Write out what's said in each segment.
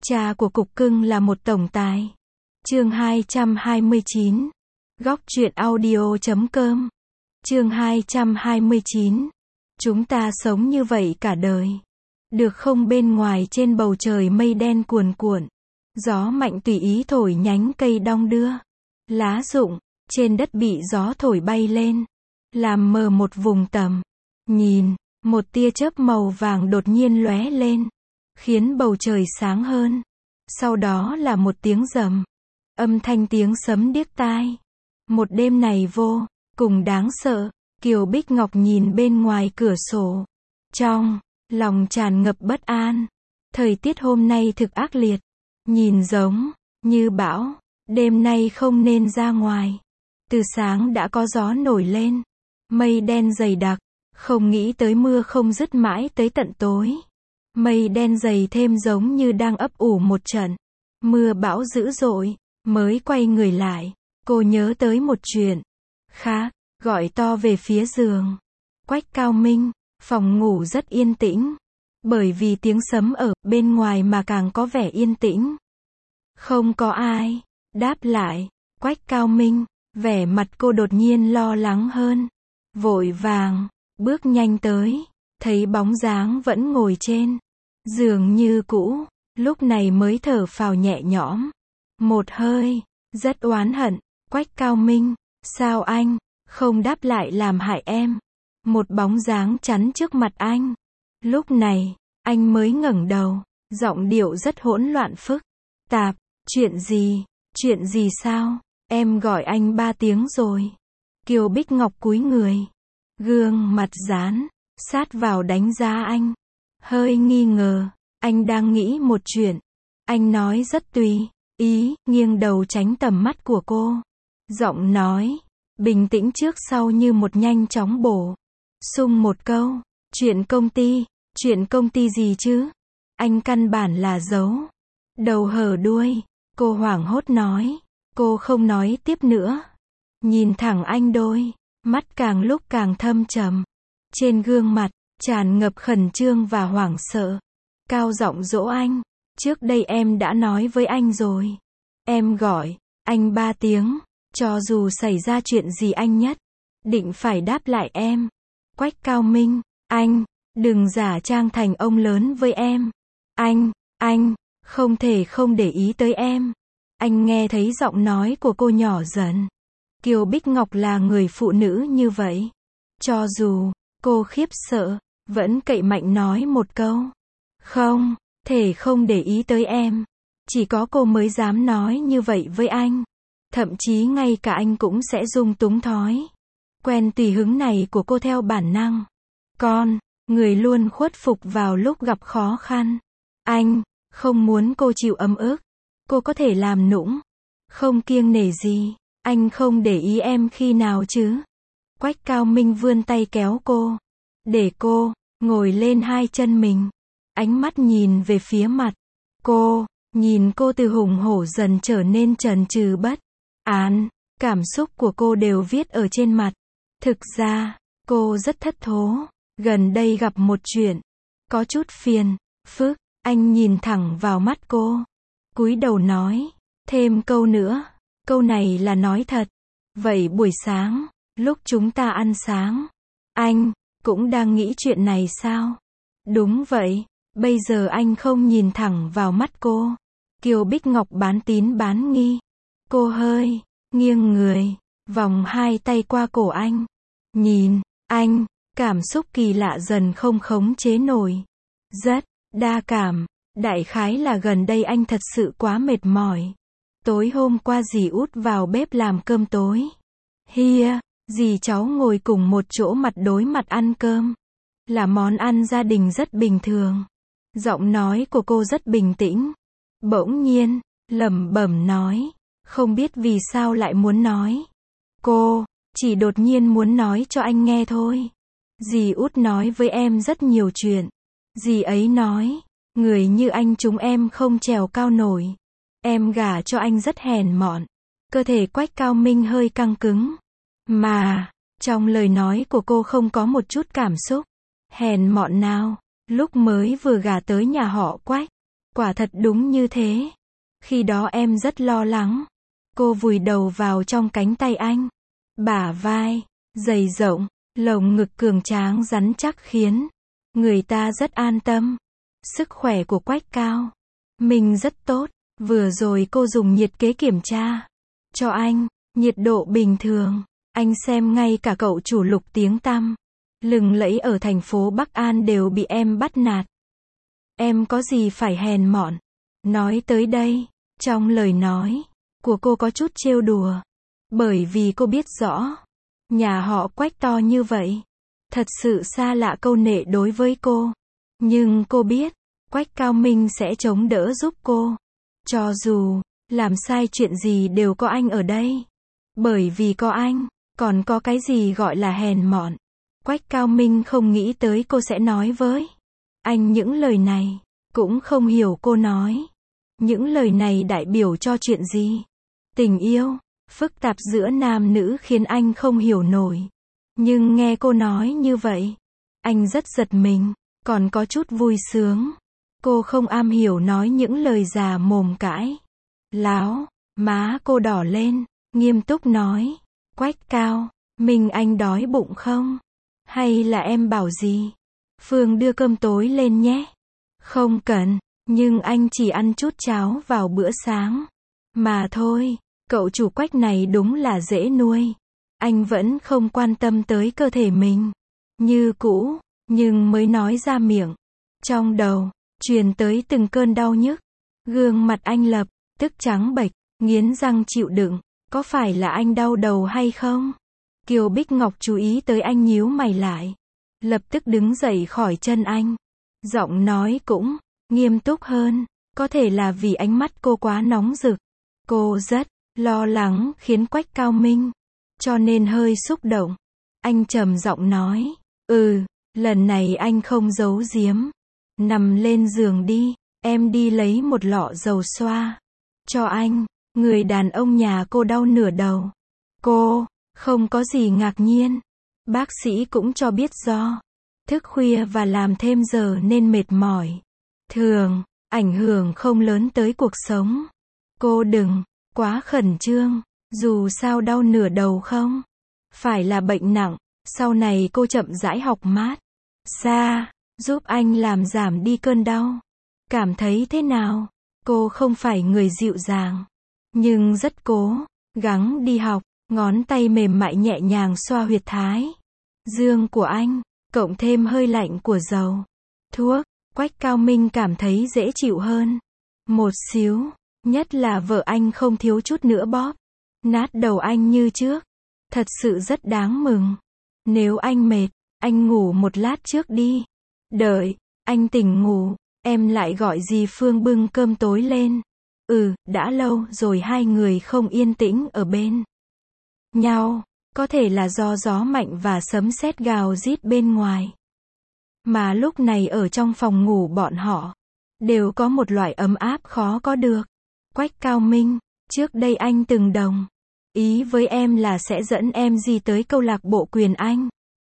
Cha của cục cưng là một tổng tài. Chương 229. Góc truyện audio.com. Chương 229. Chúng ta sống như vậy cả đời. Được không? Bên ngoài trên bầu trời mây đen cuồn cuộn. Gió mạnh tùy ý thổi, nhánh cây đong đưa. Lá rụng trên đất bị gió thổi bay lên, làm mờ một vùng tầm nhìn. Một tia chớp màu vàng đột nhiên lóe lên, khiến bầu trời sáng hơn. Sau đó là một tiếng rầm, âm thanh tiếng sấm điếc tai. Một đêm này vô cùng đáng sợ. Kiều Bích Ngọc nhìn bên ngoài cửa sổ, trong lòng tràn ngập bất an. Thời tiết hôm nay thực ác liệt, nhìn giống như bão. Đêm nay không nên ra ngoài. Từ sáng đã có gió nổi lên, mây đen dày đặc, không nghĩ tới mưa không dứt mãi tới tận tối. Mây đen dày thêm giống như đang ấp ủ một trận mưa bão dữ dội. Mới quay người lại, cô nhớ tới một chuyện khác, gọi to về phía giường. Quách Cao Minh. Phòng ngủ rất yên tĩnh, bởi vì tiếng sấm ở bên ngoài mà càng có vẻ yên tĩnh. Không có ai đáp lại. Quách Cao Minh. Vẻ mặt cô đột nhiên lo lắng hơn, vội vàng bước nhanh tới, thấy bóng dáng vẫn ngồi trên giường như cũ, lúc này mới thở phào nhẹ nhõm một hơi, rất oán hận. Quách Cao Minh, sao anh không đáp lại, làm hại em? Một bóng dáng chắn trước mặt anh. Lúc này anh mới ngẩng đầu, giọng điệu rất hỗn loạn phức tạp. Chuyện gì sao? Em gọi anh 3 tiếng rồi. Kiều Bích Ngọc cúi người, gương mặt dán sát vào đánh giá anh, hơi nghi ngờ. Anh đang nghĩ một chuyện. Anh nói rất tùy ý, nghiêng đầu tránh tầm mắt của cô. Giọng nói bình tĩnh trước sau như một nhanh chóng bổ sung một câu. Chuyện công ty gì chứ? Anh căn bản là giấu đầu hở đuôi. Cô hoảng hốt nói. Cô không nói tiếp nữa, nhìn thẳng anh, đôi mắt càng lúc càng thâm trầm. Trên gương mặt tràn ngập khẩn trương và hoảng sợ. Cao giọng dỗ anh. Trước đây em đã nói với anh rồi. Em gọi anh 3 tiếng, cho dù xảy ra chuyện gì anh nhất định phải đáp lại em. Quách Cao Minh, anh đừng giả trang thành ông lớn với em. Anh không thể không để ý tới em. Anh nghe thấy giọng nói của cô nhỏ dần. Kiều Bích Ngọc là người phụ nữ như vậy. Cho dù cô khiếp sợ, vẫn cậy mạnh nói một câu. Không thể không để ý tới em. Chỉ có cô mới dám nói như vậy với anh. Thậm chí ngay cả anh cũng sẽ dung túng thói quen tùy hứng này của cô theo bản năng. Người luôn khuất phục vào lúc gặp khó khăn. Anh không muốn cô chịu ấm ức. Cô có thể làm nũng, không kiêng nể gì. Anh không để ý em khi nào chứ? Quách Cao Minh vươn tay kéo cô, để cô ngồi lên 2 chân mình. Ánh mắt nhìn về phía mặt cô, nhìn cô từ hùng hổ dần trở nên chần chừ bất an. Cảm xúc của cô đều viết ở trên mặt. Thực ra cô rất thất thố. Gần đây gặp một chuyện có chút phiền phức. Anh nhìn thẳng vào mắt cô, cúi đầu nói thêm câu nữa. Câu này là nói thật. Vậy buổi sáng, lúc chúng ta ăn sáng, anh cũng đang nghĩ chuyện này sao? Đúng vậy. Bây giờ anh không nhìn thẳng vào mắt cô. Kiều Bích Ngọc bán tín bán nghi. Cô hơi nghiêng người, vòng 2 tay qua cổ anh, nhìn anh. Cảm xúc kỳ lạ dần không khống chế nổi, rất đa cảm. Đại khái là gần đây anh thật sự quá mệt mỏi. Tối hôm qua dì út vào bếp làm cơm tối. Dì cháu ngồi cùng một chỗ mặt đối mặt ăn cơm. Là món ăn gia đình rất bình thường. Giọng nói của cô rất bình tĩnh. Bỗng nhiên lẩm bẩm nói, không biết vì sao lại muốn nói. Cô chỉ đột nhiên muốn nói cho anh nghe thôi. Dì út nói với em rất nhiều chuyện. Dì ấy nói, người như anh chúng em không trèo cao nổi. Em gả cho anh rất hèn mọn. Cơ thể Quách Cao Minh hơi căng cứng. Mà trong lời nói của cô không có một chút cảm xúc hèn mọn nào. Lúc mới vừa gả tới nhà họ Quách, Quả thật đúng như thế. Khi đó em rất lo lắng. Cô vùi đầu vào trong cánh tay anh. Bả vai, dày rộng, lồng ngực cường tráng rắn chắc khiến người ta rất an tâm. Sức khỏe của Quách Cao Minh rất tốt. Vừa rồi cô dùng nhiệt kế kiểm tra cho anh, nhiệt độ bình thường. Anh xem ngay cả cậu chủ Lục tiếng tăm lừng lẫy ở thành phố Bắc An đều bị em bắt nạt. Em có gì phải hèn mọn. Nói tới đây, trong lời nói của cô có chút trêu đùa. Bởi vì cô biết rõ, nhà họ Quách to như vậy. Thật sự xa lạ câu nệ đối với cô. Nhưng cô biết, Quách Cao Minh sẽ chống đỡ giúp cô. Cho dù làm sai chuyện gì đều có anh ở đây. Bởi vì có anh, còn có cái gì gọi là hèn mọn. Quách Cao Minh không nghĩ tới cô sẽ nói với anh những lời này. Cũng không hiểu cô nói những lời này đại biểu cho chuyện gì. Tình yêu phức tạp giữa nam nữ khiến anh không hiểu nổi. Nhưng nghe cô nói như vậy, anh rất giật mình, còn có chút vui sướng. Cô không am hiểu nói những lời già mồm cãi láo. Má cô đỏ lên, nghiêm túc nói. Quách Cao Minh, anh đói bụng không? Hay là em bảo gì? Phương đưa cơm tối lên nhé. Không cần, nhưng anh chỉ ăn chút cháo vào bữa sáng mà thôi. Cậu chủ Quách này đúng là dễ nuôi. Anh vẫn không quan tâm tới cơ thể mình như cũ, nhưng mới nói ra miệng, trong đầu truyền tới từng cơn đau nhức. Gương mặt anh lập tức trắng bệch, nghiến răng chịu đựng. Có phải là anh đau đầu hay không? Kiều Bích Ngọc chú ý tới anh nhíu mày lại, lập tức đứng dậy khỏi chân anh. Giọng nói cũng nghiêm túc hơn. Có thể là vì ánh mắt cô quá nóng rực. Cô rất lo lắng khiến Quách Cao Minh, cho nên hơi xúc động. Anh trầm giọng nói, lần này anh không giấu giếm. Nằm lên giường đi, em đi lấy một lọ dầu xoa cho anh. Người đàn ông nhà cô đau nửa đầu. Cô không có gì ngạc nhiên. Bác sĩ cũng cho biết do thức khuya và làm thêm giờ nên mệt mỏi. Thường ảnh hưởng không lớn tới cuộc sống. Cô đừng quá khẩn trương. Dù sao đau nửa đầu không phải là bệnh nặng. Sau này cô chậm rãi học mát xa, giúp anh làm giảm đi cơn đau. Cảm thấy thế nào? Cô không phải người dịu dàng, nhưng rất cố gắng đi học. Ngón tay mềm mại nhẹ nhàng xoa huyệt thái dương của anh, cộng thêm hơi lạnh của dầu thuốc. Quách Cao Minh cảm thấy dễ chịu hơn một xíu. Nhất là vợ anh không thiếu chút nữa bóp nát đầu anh như trước. Thật sự rất đáng mừng. Nếu anh mệt, anh ngủ một lát trước đi. Đợi anh tỉnh ngủ, em lại gọi dì Phương bưng cơm tối lên. Đã lâu rồi hai người không yên tĩnh ở bên nhau. Có thể là do gió mạnh và sấm sét gào rít bên ngoài. Mà lúc này ở trong phòng ngủ bọn họ đều có một loại ấm áp khó có được. Quách Cao Minh, trước đây anh từng đồng ý với em là sẽ dẫn em gì tới câu lạc bộ quyền Anh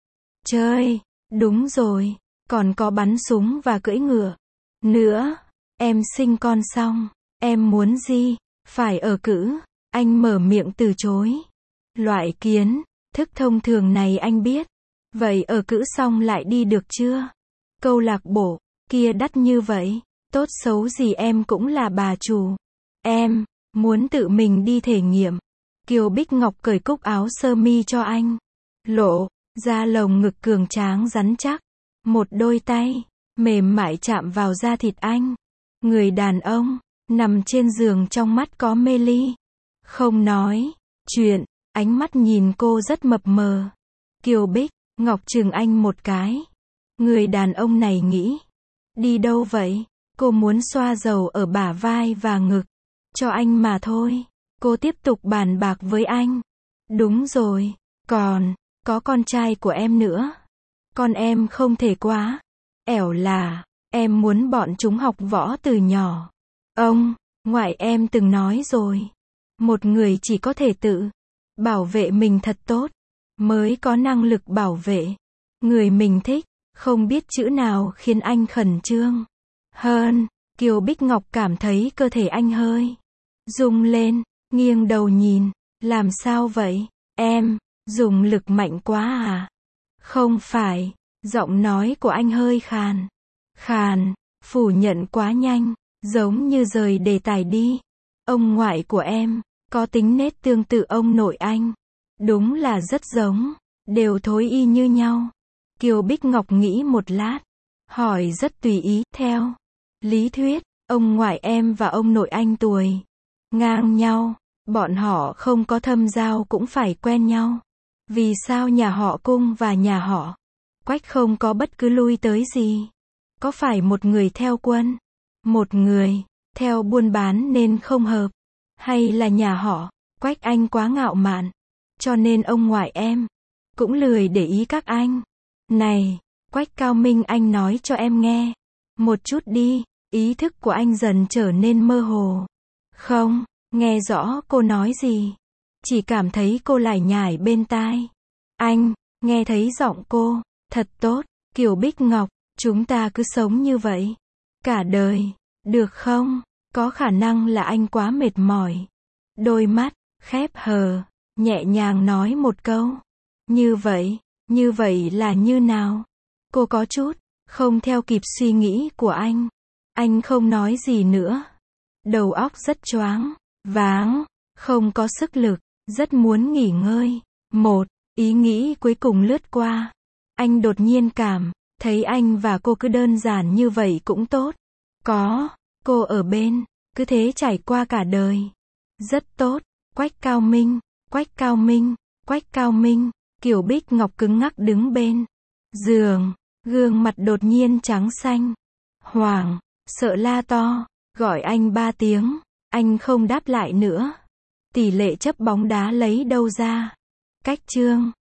chơi. Đúng rồi, còn có bắn súng và cưỡi ngựa nữa. Em sinh con xong, em muốn gì? Phải ở cữ. Anh mở miệng từ chối. Loại kiến thức thông thường này anh biết. Vậy ở cữ xong lại đi được chưa? Câu lạc bộ kia đắt như vậy. Tốt xấu gì em cũng là bà chủ. Em muốn tự mình đi thể nghiệm. Kiều Bích Ngọc cởi cúc áo sơ mi cho anh, lộ ra lồng ngực cường tráng rắn chắc. Một đôi tay mềm mại chạm vào da thịt anh. Người đàn ông nằm trên giường, trong mắt có mê ly, không nói chuyện. Ánh mắt nhìn cô rất mập mờ. Kiều Bích Ngọc chừng anh một cái. Người đàn ông này nghĩ đi đâu vậy? Cô muốn xoa dầu ở bả vai và ngực cho anh mà thôi. Cô tiếp tục bàn bạc với anh. Đúng rồi, còn có con trai của em nữa. Con em không thể quá ẻo là. Em muốn bọn chúng học võ từ nhỏ. Ông ngoại em từng nói rồi, một người chỉ có thể tự bảo vệ mình thật tốt mới có năng lực bảo vệ người mình thích. Không biết chữ nào khiến anh khẩn trương hơn Kiều Bích Ngọc cảm thấy cơ thể anh hơi rung lên, nghiêng đầu nhìn, làm sao vậy? Em, dùng lực mạnh quá à? Không phải, giọng nói của anh hơi khàn. Khàn, phủ nhận quá nhanh, giống như rời đề tài đi. Ông ngoại của em, có tính nết tương tự ông nội anh. Đúng là rất giống, đều thối y như nhau. Kiều Bích Ngọc nghĩ một lát, hỏi rất tùy ý, theo lý thuyết, ông ngoại em và ông nội anh tuổi ngang nhau, bọn họ không có thâm giao cũng phải quen nhau. Vì sao nhà họ Cung và nhà họ Quách không có bất cứ lui tới gì? Có phải một người theo quân, một người theo buôn bán nên không hợp? Hay là nhà họ Quách anh quá ngạo mạn, cho nên ông ngoại em cũng lười để ý các anh? Này, Quách Cao Minh, anh nói cho em nghe một chút đi. Ý thức của anh dần trở nên mơ hồ. Không nghe rõ cô nói gì, chỉ cảm thấy cô lải nhải bên tai. Anh nghe thấy giọng cô, thật tốt, Kiều Bích Ngọc, chúng ta cứ sống như vậy cả đời, được không? Có khả năng là anh quá mệt mỏi. Đôi mắt khép hờ, nhẹ nhàng nói một câu. Như vậy là như nào? Cô có chút không theo kịp suy nghĩ của anh. Anh không nói gì nữa. Đầu óc rất choáng váng, không có sức lực, rất muốn nghỉ ngơi. Một ý nghĩ cuối cùng lướt qua. Anh đột nhiên cảm thấy anh và cô cứ đơn giản như vậy cũng tốt. Có cô ở bên, cứ thế trải qua cả đời. Rất tốt. Quách Cao Minh, Quách Cao Minh, Quách Cao Minh. Kiều Bích Ngọc cứng ngắc đứng bên giường, gương mặt đột nhiên trắng xanh. Hoảng, sợ la to, gọi anh 3 tiếng, anh không đáp lại nữa. Tỷ lệ chấp bóng đá lấy đâu ra? Cách chương